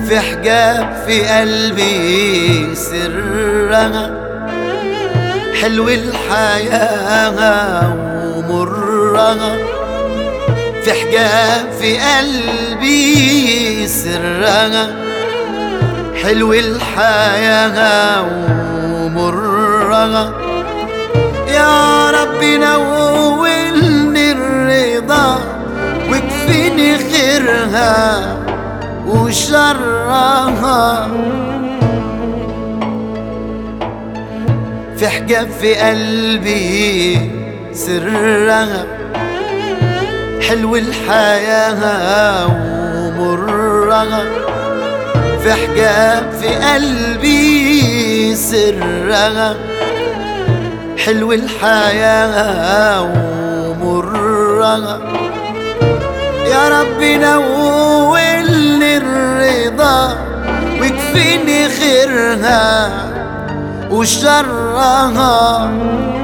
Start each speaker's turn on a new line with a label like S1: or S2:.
S1: في حجاب في قلبي سرها، حلو الحياة ومرها. في حجاب في قلبي سرها، حلو الحياة ومرها. يا رب نولني الرضا واكفيني خيرها وشرها. في حجاب في قلبي سرها، حلو الحياة ومرها. في حجاب في قلبي سرها، حلو الحياة ومرها. يا رب نولني الرضا واكفيني خيرها وشرها.